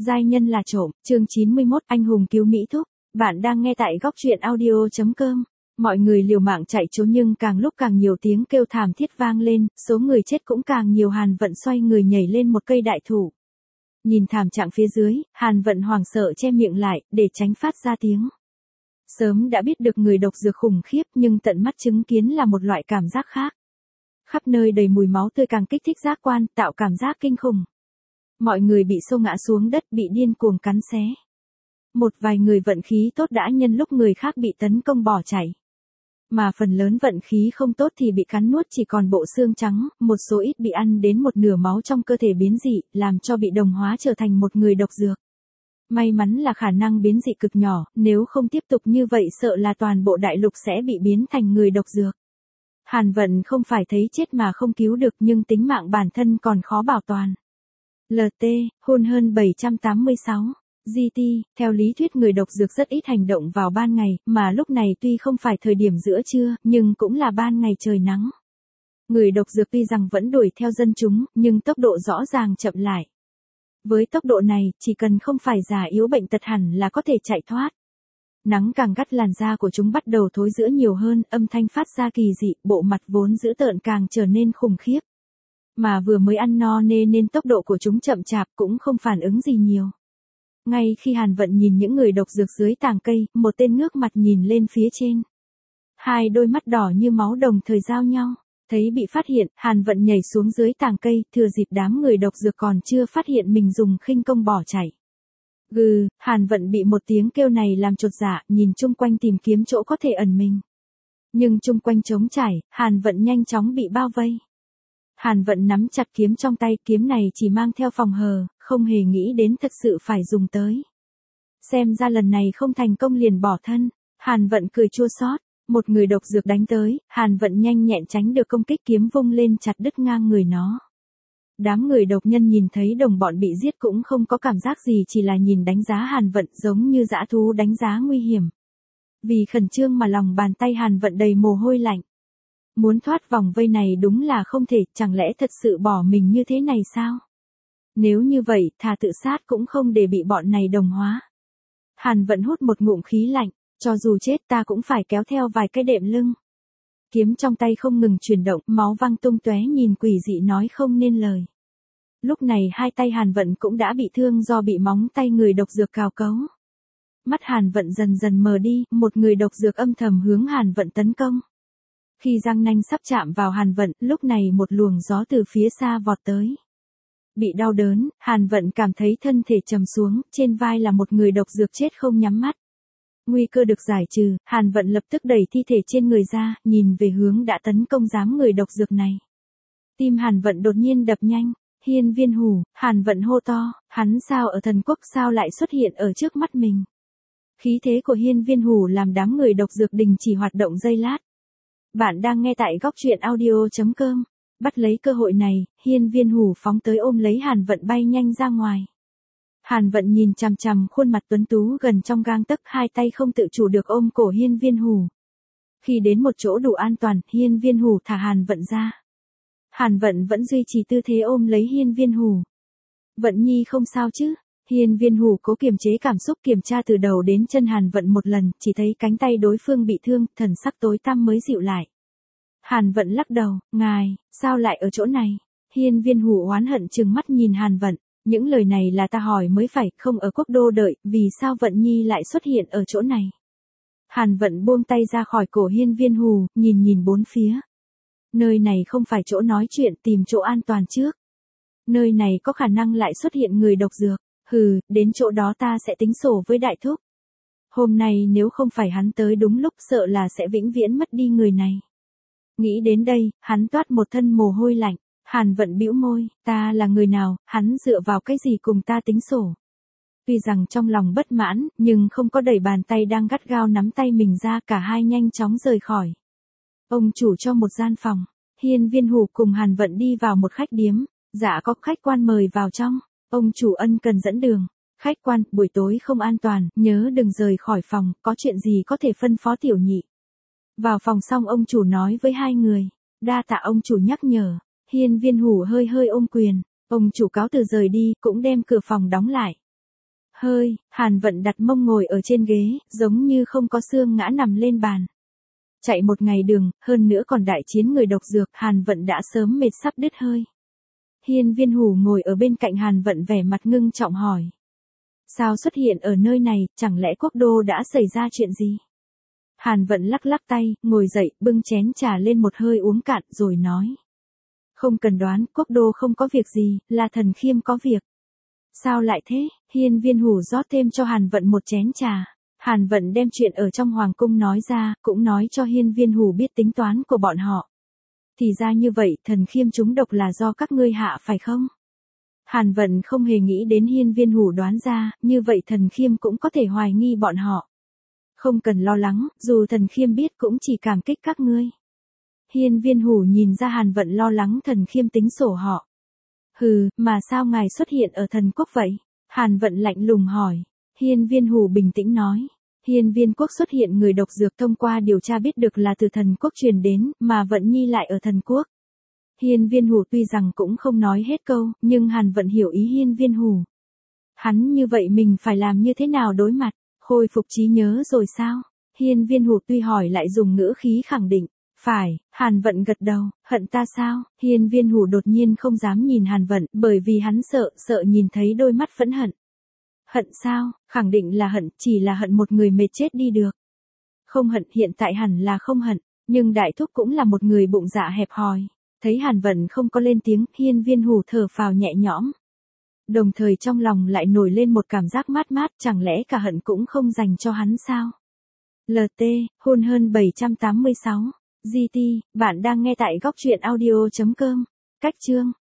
Giai nhân là trộm, chương 91, anh hùng cứu Mỹ Thúc. Bạn đang nghe tại góc truyện audio.com. Mọi người liều mạng chạy trốn nhưng càng lúc càng nhiều tiếng kêu thảm thiết vang lên, số người chết cũng càng nhiều. Hàn Vận xoay người nhảy lên một cây đại thụ. Nhìn thảm trạng phía dưới, Hàn Vận hoảng sợ che miệng lại, để tránh phát ra tiếng. Sớm đã biết được người độc dược khủng khiếp nhưng tận mắt chứng kiến là một loại cảm giác khác. Khắp nơi đầy mùi máu tươi càng kích thích giác quan, tạo cảm giác kinh khủng. Mọi người bị xô ngã xuống đất, bị điên cuồng cắn xé. Một vài người vận khí tốt đã nhân lúc người khác bị tấn công bỏ chạy. Mà phần lớn vận khí không tốt thì bị cắn nuốt chỉ còn bộ xương trắng, một số ít bị ăn đến một nửa máu trong cơ thể biến dị, làm cho bị đồng hóa trở thành một người độc dược. May mắn là khả năng biến dị cực nhỏ, nếu không tiếp tục như vậy sợ là toàn bộ đại lục sẽ bị biến thành người độc dược. Hàn Vận không phải thấy chết mà không cứu được nhưng tính mạng bản thân còn khó bảo toàn. LT, hôn hơn 786. GT, theo lý thuyết người độc dược rất ít hành động vào ban ngày, mà lúc này tuy không phải thời điểm giữa trưa, nhưng cũng là ban ngày trời nắng. Người độc dược tuy rằng vẫn đuổi theo dân chúng, nhưng tốc độ rõ ràng chậm lại. Với tốc độ này, chỉ cần không phải già yếu bệnh tật hẳn là có thể chạy thoát. Nắng càng gắt làn da của chúng bắt đầu thối rữa nhiều hơn, âm thanh phát ra kỳ dị, bộ mặt vốn dữ tợn càng trở nên khủng khiếp. Mà vừa mới ăn no nên tốc độ của chúng chậm chạp cũng không phản ứng gì nhiều. Ngay khi Hàn Vận nhìn những người độc dược dưới tàng cây, một tên ngước mặt nhìn lên phía trên. Hai đôi mắt đỏ như máu đồng thời giao nhau. Thấy bị phát hiện, Hàn Vận nhảy xuống dưới tàng cây, thừa dịp đám người độc dược còn chưa phát hiện mình dùng khinh công bỏ chạy. Gừ, Hàn Vận bị một tiếng kêu này làm chột dạ, nhìn chung quanh tìm kiếm chỗ có thể ẩn mình. Nhưng chung quanh trống trải, Hàn Vận nhanh chóng bị bao vây. Hàn Vận nắm chặt kiếm trong tay, kiếm này chỉ mang theo phòng hờ, không hề nghĩ đến thật sự phải dùng tới. Xem ra lần này không thành công liền bỏ thân, Hàn Vận cười chua xót. Một người độc dược đánh tới, Hàn Vận nhanh nhẹn tránh được công kích, kiếm vung lên chặt đứt ngang người nó. Đám người độc nhân nhìn thấy đồng bọn bị giết cũng không có cảm giác gì, chỉ là nhìn đánh giá Hàn Vận giống như dã thú đánh giá nguy hiểm. Vì khẩn trương mà lòng bàn tay Hàn Vận đầy mồ hôi lạnh. Muốn thoát vòng vây này đúng là không thể, chẳng lẽ thật sự bỏ mình như thế này sao? Nếu như vậy, thà tự sát cũng không để bị bọn này đồng hóa. Hàn Vận hút một ngụm khí lạnh, cho dù chết ta cũng phải kéo theo vài cái đệm lưng. Kiếm trong tay không ngừng chuyển động, máu văng tung tóe, nhìn quỷ dị nói không nên lời. Lúc này hai tay Hàn Vận cũng đã bị thương do bị móng tay người độc dược cào cấu. Mắt Hàn Vận dần dần mờ đi, một người độc dược âm thầm hướng Hàn Vận tấn công. Khi răng nanh sắp chạm vào Hàn Vận, lúc này một luồng gió từ phía xa vọt tới. Bị đau đớn, Hàn Vận cảm thấy thân thể trầm xuống, trên vai là một người độc dược chết không nhắm mắt. Nguy cơ được giải trừ, Hàn Vận lập tức đẩy thi thể trên người ra, nhìn về hướng đã tấn công giám người độc dược này. Tim Hàn Vận đột nhiên đập nhanh. Hiên Viên Hủ, Hàn Vận hô to, hắn sao ở thần quốc sao lại xuất hiện ở trước mắt mình. Khí thế của Hiên Viên Hủ làm đám người độc dược đình chỉ hoạt động giây lát. Bạn đang nghe tại góc truyện audio.com. Bắt lấy cơ hội này, Hiên Viên Hủ phóng tới ôm lấy Hàn Vận bay nhanh ra ngoài. Hàn Vận nhìn chằm chằm khuôn mặt tuấn tú gần trong gang tấc, hai tay không tự chủ được ôm cổ Hiên Viên Hủ. Khi đến một chỗ đủ an toàn, Hiên Viên Hủ thả Hàn Vận ra. Hàn Vận vẫn duy trì tư thế ôm lấy Hiên Viên Hủ. Vận nhi không sao chứ? Hiên Viên Hủ cố kiềm chế cảm xúc, kiểm tra từ đầu đến chân Hàn Vận một lần, chỉ thấy cánh tay đối phương bị thương, thần sắc tối tăm mới dịu lại. Hàn Vận lắc đầu, ngài, sao lại ở chỗ này? Hiên Viên Hủ oán hận trừng mắt nhìn Hàn Vận, những lời này là ta hỏi mới phải, không ở quốc đô đợi, vì sao Vận nhi lại xuất hiện ở chỗ này? Hàn Vận buông tay ra khỏi cổ Hiên Viên Hủ, nhìn bốn phía. Nơi này không phải chỗ nói chuyện, tìm chỗ an toàn trước. Nơi này có khả năng lại xuất hiện người độc dược. Hừ, đến chỗ đó ta sẽ tính sổ với đại thúc. Hôm nay nếu không phải hắn tới đúng lúc sợ là sẽ vĩnh viễn mất đi người này. Nghĩ đến đây, hắn toát một thân mồ hôi lạnh. Hàn Vận bĩu môi, ta là người nào, hắn dựa vào cái gì cùng ta tính sổ. Tuy rằng trong lòng bất mãn, nhưng không có đẩy bàn tay đang gắt gao nắm tay mình ra, cả hai nhanh chóng rời khỏi. Ông chủ cho một gian phòng, Hiên Viên Hủ cùng Hàn Vận đi vào một khách điếm, dạ có khách quan mời vào trong, ông chủ ân cần dẫn đường. Khách quan, buổi tối không an toàn, nhớ đừng rời khỏi phòng, có chuyện gì có thể phân phó tiểu nhị. Vào phòng xong ông chủ nói với hai người, đa tạ ông chủ nhắc nhở. Hiên Viên Hủ hơi ôm quyền, ông chủ cáo từ rời đi, cũng đem cửa phòng đóng lại. hơi, Hàn Vận đặt mông ngồi ở trên ghế, giống như không có xương ngã nằm lên bàn. Chạy một ngày đường, hơn nữa còn đại chiến người độc dược, Hàn Vận đã sớm mệt sắp đứt hơi. Hiên Viên Hủ ngồi ở bên cạnh Hàn Vận vẻ mặt ngưng trọng hỏi. Sao xuất hiện ở nơi này, chẳng lẽ quốc đô đã xảy ra chuyện gì? Hàn Vận lắc lắc tay, ngồi dậy, bưng chén trà lên một hơi uống cạn rồi nói. Không cần đoán, quốc đô không có việc gì, là Thần Khiêm có việc. Sao lại thế? Hiên Viên Hủ rót thêm cho Hàn Vận một chén trà. Hàn Vận đem chuyện ở trong hoàng cung nói ra, cũng nói cho Hiên Viên Hủ biết tính toán của bọn họ. Thì ra như vậy, Thần Khiêm trúng độc là do các ngươi hạ phải không? Hàn Vận không hề nghĩ đến Hiên Viên Hủ đoán ra, như vậy Thần Khiêm cũng có thể hoài nghi bọn họ. Không cần lo lắng, dù Thần Khiêm biết cũng chỉ cảm kích các ngươi. Hiên Viên Hủ nhìn ra Hàn Vận lo lắng Thần Khiêm tính sổ họ. Hừ, mà sao ngài xuất hiện ở thần quốc vậy? Hàn Vận lạnh lùng hỏi. Hiên Viên Hủ bình tĩnh nói. Hiên Viên quốc xuất hiện người độc dược thông qua điều tra biết được là từ thần quốc truyền đến, mà Vận Nhi lại ở thần quốc. Hiên Viên Hủ tuy rằng cũng không nói hết câu, nhưng Hàn Vận hiểu ý Hiên Viên Hủ. Hắn như vậy mình phải làm như thế nào đối mặt? Khôi phục trí nhớ rồi sao? Hiên Viên Hủ tuy hỏi lại dùng ngữ khí khẳng định. Phải, Hàn Vận gật đầu, hận ta sao? Hiên Viên Hủ đột nhiên không dám nhìn Hàn Vận, bởi vì hắn sợ nhìn thấy đôi mắt phẫn hận. Hận sao? Khẳng định là hận, chỉ là hận một người mệt chết đi được. Không hận, hiện tại hẳn là không hận, nhưng đại thúc cũng là một người bụng dạ hẹp hòi. Thấy Hàn Vận không có lên tiếng, Hiên Viên Hủ thở phào nhẹ nhõm. Đồng thời trong lòng lại nổi lên một cảm giác mát mát, chẳng lẽ cả hận cũng không dành cho hắn sao? LT, hôn hơn 786. GT, bạn đang nghe tại góc truyện audio.com. Cách chương